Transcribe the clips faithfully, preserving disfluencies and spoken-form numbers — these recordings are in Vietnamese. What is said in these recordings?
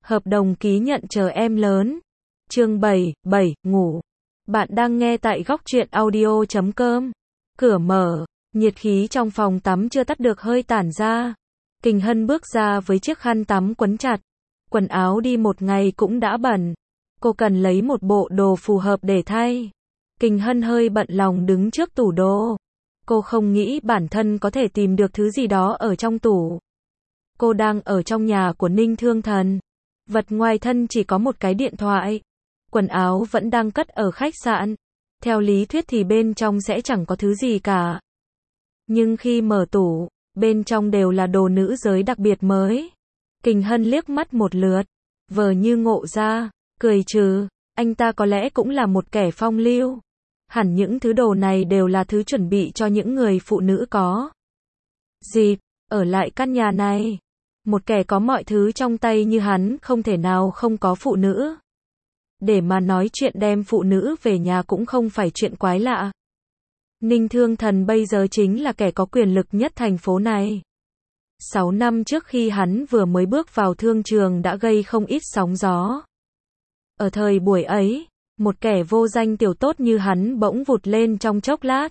Hợp đồng ký nhận chờ em lớn. Chương bảy, bảy, ngủ. Bạn đang nghe tại góc truyện audio chấm com. Cửa mở, nhiệt khí trong phòng tắm chưa tắt được hơi tản ra. Kình Hân bước ra với chiếc khăn tắm quấn chặt. Quần áo đi một ngày cũng đã bẩn. Cô cần lấy một bộ đồ phù hợp để thay. Kình Hân hơi bận lòng đứng trước tủ đồ. Cô không nghĩ bản thân có thể tìm được thứ gì đó ở trong tủ. Cô đang ở trong nhà của Ninh Thương Thần. Vật ngoài thân chỉ có một cái điện thoại. Quần áo vẫn đang cất ở khách sạn. Theo lý thuyết thì bên trong sẽ chẳng có thứ gì cả. Nhưng khi mở tủ, bên trong đều là đồ nữ giới đặc biệt mới. Kình Hân liếc mắt một lượt, vờ như ngộ ra, cười trừ, anh ta có lẽ cũng là một kẻ phong lưu. Hẳn những thứ đồ này đều là thứ chuẩn bị cho những người phụ nữ có dịp ở lại căn nhà này. Một kẻ có mọi thứ trong tay như hắn không thể nào không có phụ nữ. Để mà nói chuyện đem phụ nữ về nhà cũng không phải chuyện quái lạ. Ninh Thương Thần bây giờ chính là kẻ có quyền lực nhất thành phố này. Sáu năm trước khi hắn vừa mới bước vào thương trường đã gây không ít sóng gió. Ở thời buổi ấy, một kẻ vô danh tiểu tốt như hắn bỗng vụt lên trong chốc lát.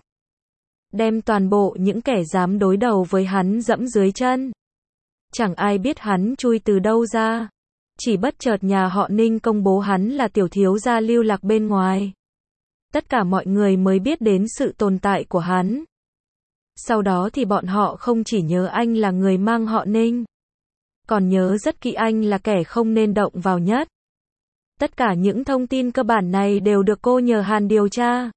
Đem toàn bộ những kẻ dám đối đầu với hắn dẫm dưới chân. Chẳng ai biết hắn chui từ đâu ra. Chỉ bất chợt nhà họ Ninh công bố hắn là tiểu thiếu gia lưu lạc bên ngoài. Tất cả mọi người mới biết đến sự tồn tại của hắn. Sau đó thì bọn họ không chỉ nhớ anh là người mang họ Ninh, còn nhớ rất kỹ anh là kẻ không nên động vào nhất. Tất cả những thông tin cơ bản này đều được cô nhờ Hàn điều tra.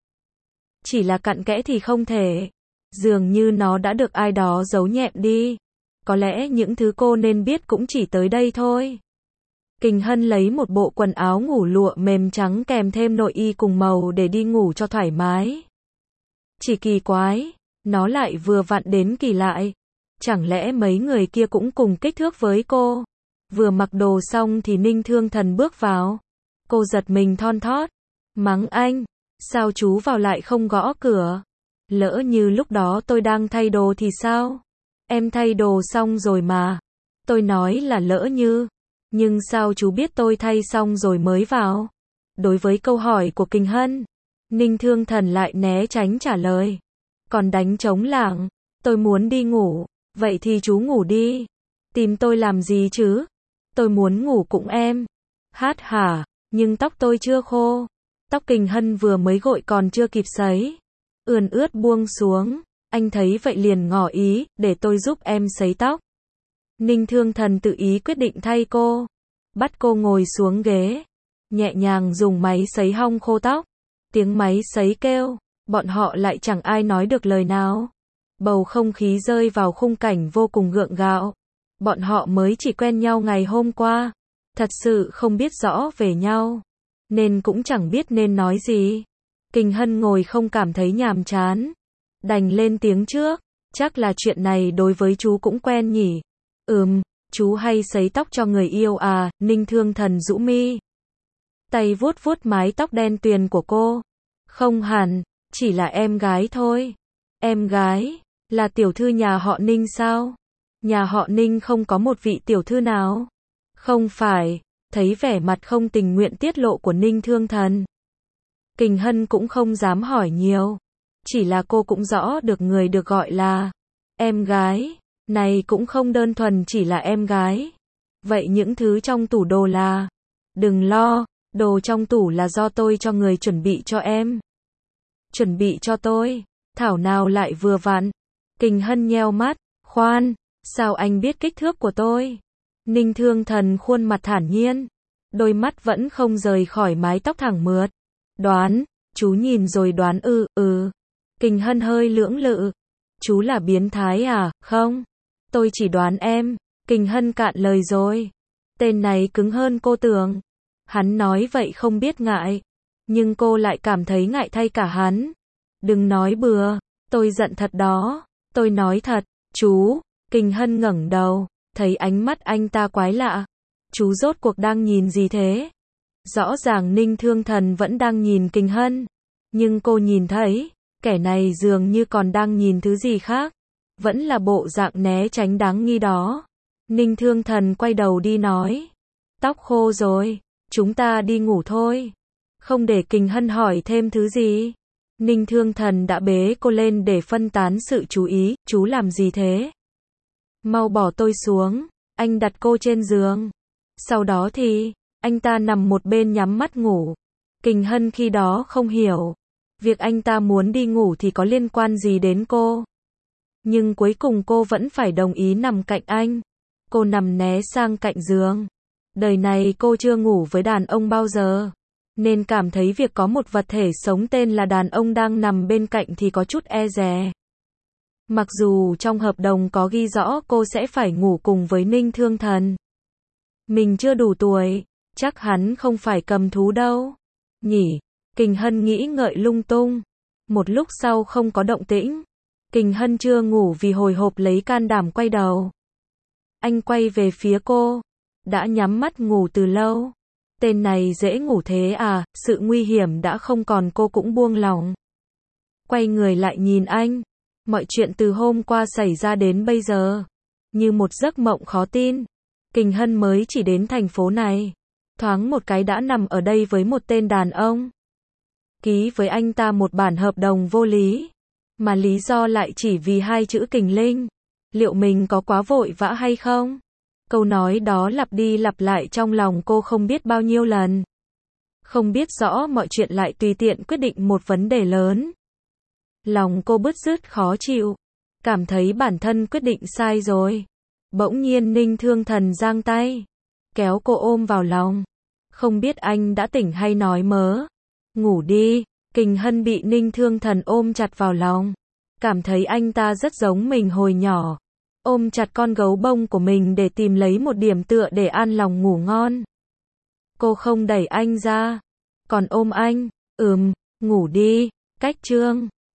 Chỉ là cặn kẽ thì không thể. Dường như nó đã được ai đó giấu nhẹm đi. Có lẽ những thứ cô nên biết cũng chỉ tới đây thôi. Kình Hân lấy một bộ quần áo ngủ lụa mềm trắng kèm thêm nội y cùng màu để đi ngủ cho thoải mái. Chỉ kỳ quái, nó lại vừa vặn đến kỳ lại. Chẳng lẽ mấy người kia cũng cùng kích thước với cô? Vừa mặc đồ xong thì Ninh Thương Thần bước vào. Cô giật mình thon thót. Mắng anh, sao chú vào lại không gõ cửa? Lỡ như lúc đó tôi đang thay đồ thì sao? Em thay đồ xong rồi mà. Tôi nói là lỡ như. Nhưng sao chú biết tôi thay xong rồi mới vào? Đối với câu hỏi của Kình Hân, Ninh Thương Thần lại né tránh trả lời. Còn đánh trống lảng, tôi muốn đi ngủ, vậy thì chú ngủ đi. Tìm tôi làm gì chứ? Tôi muốn ngủ cùng em. Hát hả, nhưng tóc tôi chưa khô. Tóc Kình Hân vừa mới gội còn chưa kịp sấy. Ươn ướt buông xuống, anh thấy vậy liền ngỏ ý, để tôi giúp em sấy tóc. Ninh Thương Thần tự ý quyết định thay cô. Bắt cô ngồi xuống ghế. Nhẹ nhàng dùng máy sấy hong khô tóc. Tiếng máy sấy kêu. Bọn họ lại chẳng ai nói được lời nào. Bầu không khí rơi vào khung cảnh vô cùng gượng gạo. Bọn họ mới chỉ quen nhau ngày hôm qua. Thật sự không biết rõ về nhau. Nên cũng chẳng biết nên nói gì. Kình Hân ngồi không cảm thấy nhàm chán. Đành lên tiếng trước. Chắc là chuyện này đối với chú cũng quen nhỉ. Ừm, chú hay sấy tóc cho người yêu à? Ninh Thương Thần rũ mi. Tay vuốt vuốt mái tóc đen tuyền của cô. Không hẳn, chỉ là em gái thôi. Em gái? Là tiểu thư nhà họ Ninh sao? Nhà họ Ninh không có một vị tiểu thư nào? Không phải, thấy vẻ mặt không tình nguyện tiết lộ của Ninh Thương Thần. Kình Hân cũng không dám hỏi nhiều. Chỉ là cô cũng rõ được người được gọi là em gái. Này cũng không đơn thuần chỉ là em gái. Vậy những thứ trong tủ đồ là? Đừng lo, đồ trong tủ là do tôi cho người chuẩn bị cho em. Chuẩn bị cho tôi? Thảo nào lại vừa vặn. Kình Hân nheo mắt, khoan, sao anh biết kích thước của tôi? Ninh Thương Thần khuôn mặt thản nhiên. Đôi mắt vẫn không rời khỏi mái tóc thẳng mượt. Đoán, chú nhìn rồi đoán ư, ừ. Kình Hân hơi lưỡng lự. Chú là biến thái à? Không. Tôi chỉ đoán em. Kình Hân cạn lời rồi. Tên này cứng hơn cô tưởng. Hắn nói vậy không biết ngại. Nhưng cô lại cảm thấy ngại thay cả hắn. Đừng nói bừa. Tôi giận thật đó. Tôi nói thật. Chú. Kình Hân ngẩng đầu. Thấy ánh mắt anh ta quái lạ. Chú rốt cuộc đang nhìn gì thế? Rõ ràng Ninh Thương Thần vẫn đang nhìn Kình Hân. Nhưng cô nhìn thấy. Kẻ này dường như còn đang nhìn thứ gì khác. Vẫn là bộ dạng né tránh đáng nghi đó. Ninh Thương Thần quay đầu đi nói. Tóc khô rồi, chúng ta đi ngủ thôi. Không để Kình Hân hỏi thêm thứ gì. Ninh Thương Thần đã bế cô lên để phân tán sự chú ý, chú làm gì thế? Mau bỏ tôi xuống, anh đặt cô trên giường. Sau đó thì, anh ta nằm một bên nhắm mắt ngủ. Kình Hân khi đó không hiểu, việc anh ta muốn đi ngủ thì có liên quan gì đến cô. Nhưng cuối cùng cô vẫn phải đồng ý nằm cạnh anh. Cô nằm né sang cạnh giường. Đời này cô chưa ngủ với đàn ông bao giờ, nên cảm thấy việc có một vật thể sống tên là đàn ông đang nằm bên cạnh thì có chút e dè. Mặc dù trong hợp đồng có ghi rõ cô sẽ phải ngủ cùng với Ninh Thương Thần. Mình chưa đủ tuổi, chắc hắn không phải cầm thú đâu. Nhỉ, Kình Hân nghĩ ngợi lung tung. Một lúc sau không có động tĩnh. Kình Hân chưa ngủ vì hồi hộp lấy can đảm quay đầu. Anh quay về phía cô. Đã nhắm mắt ngủ từ lâu. Tên này dễ ngủ thế à, sự nguy hiểm đã không còn cô cũng buông lòng. Quay người lại nhìn anh. Mọi chuyện từ hôm qua xảy ra đến bây giờ. Như một giấc mộng khó tin. Kình Hân mới chỉ đến thành phố này. Thoáng một cái đã nằm ở đây với một tên đàn ông. Ký với anh ta một bản hợp đồng vô lý. Mà lý do lại chỉ vì hai chữ Kình Linh. Liệu mình có quá vội vã hay không? Câu nói đó lặp đi lặp lại trong lòng cô không biết bao nhiêu lần. Không biết rõ mọi chuyện lại tùy tiện quyết định một vấn đề lớn. Lòng cô bứt rứt khó chịu. Cảm thấy bản thân quyết định sai rồi. Bỗng nhiên Ninh Thương Thần giang tay. Kéo cô ôm vào lòng. Không biết anh đã tỉnh hay nói mớ. Ngủ đi. Kình Hân bị Ninh Thương Thần ôm chặt vào lòng. Cảm thấy anh ta rất giống mình hồi nhỏ. Ôm chặt con gấu bông của mình để tìm lấy một điểm tựa để an lòng ngủ ngon. Cô không đẩy anh ra. Còn ôm anh. Ừm, ngủ đi. Cách chương